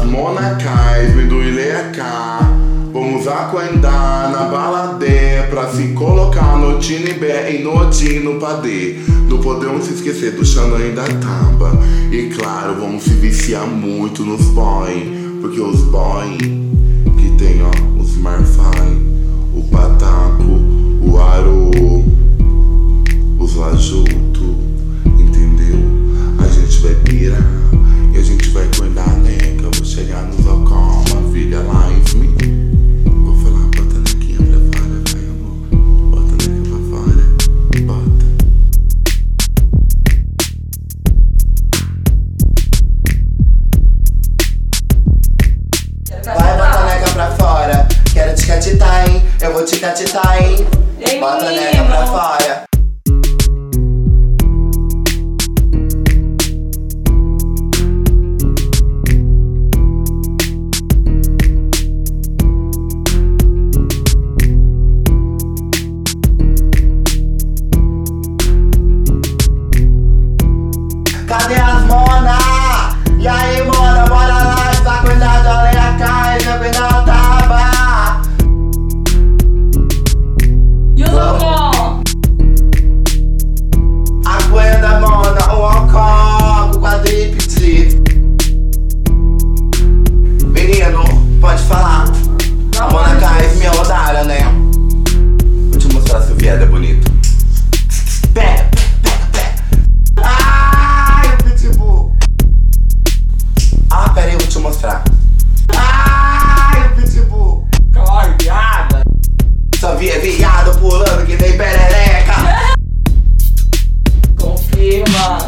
monacais, me do Ileacá. Vamos acordar na baladeira pra se colocar no Tinibé e no Tino Padê. Não podemos se esquecer do Xanã e da Tamba. E claro, vamos se viciar muito nos boy, porque os boy que tem ó, os Marfai, o Pataco, o Aro, os Lajuto, entendeu? A gente vai pirar e a gente vai acordar a neca. Vou chegar nos Ocoma, filha live me. Vou falar, bota a nequinha pra fora, vai amor. Bota a neca pra fora, bota. Vai, bota a neca pra fora. Quero te catitar, hein? Eu vou te catitar, hein? Bota a neca pra fora. Cadê as mona? E aí, mona, bora lá, tá cuidado, olha a cara, já cuidado, taba. Aguenta, mona, o alcool, quadrípede. Menino, pode falar. A mona cai me rodaram, né? Vou te mostrar se o viado é bonito. Pega. Pera aí, eu vou te mostrar. Ai, o pitbull. Corre, viada. Só via viado pulando que nem perereca. Confirma.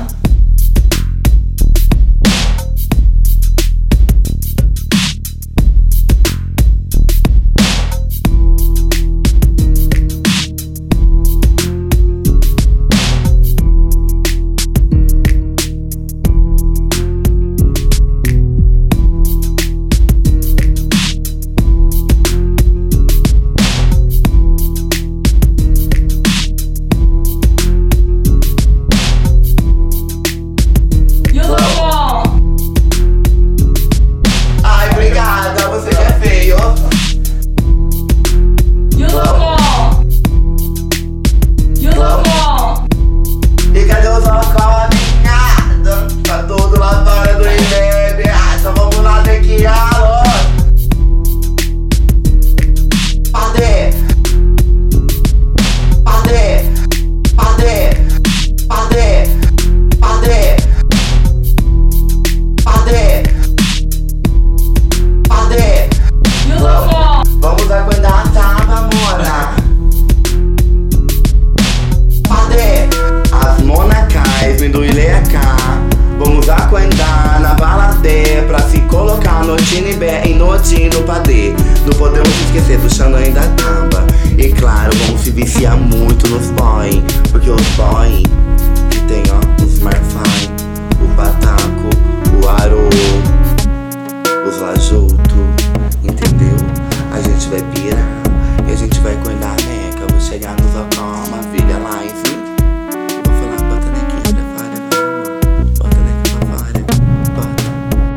Tinibé e no Tino Padê. Não podemos esquecer do Xanã e da Tamba. E claro, vamos se viciar muito nos boy, porque os boy que tem ó, os Marfai, o Pataco, o Aro, os Lajuto, entendeu? A gente vai pirar e a gente vai acordar a neca. Eu vou chegar nos Ocoma, filha live. Vou falar, bota a nequinha pra fora, vai amor. Bota a neca pra fora, bota.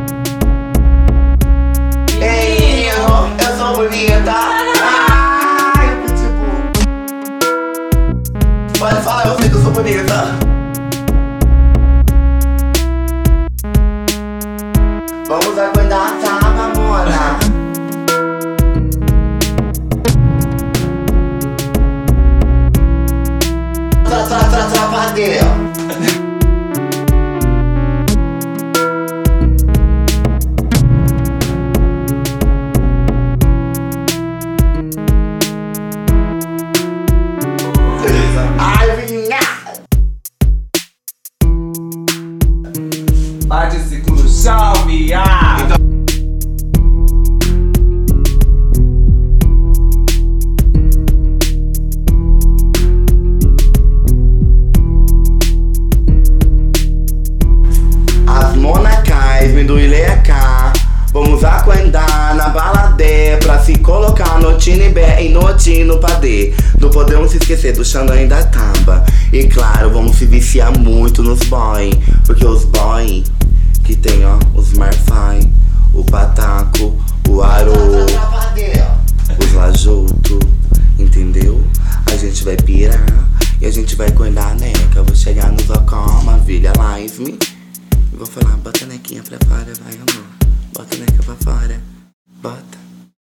Eu sou bonita. Ai, o pitbull. Pode falar, eu sei que eu sou bonita. Vamos acordar a taba, mona. Trapadeira. Bate esse cu no chão, viado. As monacais me do Ileacá. Vamos acordar na baladeira pra se colocar no Tinibé e no Tino Padê. Não podemos se esquecer do Xanã e da Tamba. E claro, vamos se viciar muito nos boy, porque os boy que tem, ó, os Marfai, o Pataco, o Aro, os Lajoto, entendeu? A gente vai pirar e a gente vai cortar a neca. Vou chegar no Zocoma, Vilha Live e vou falar, bota a nequinha pra fora, vai amor. Bota a neca pra fora, bota.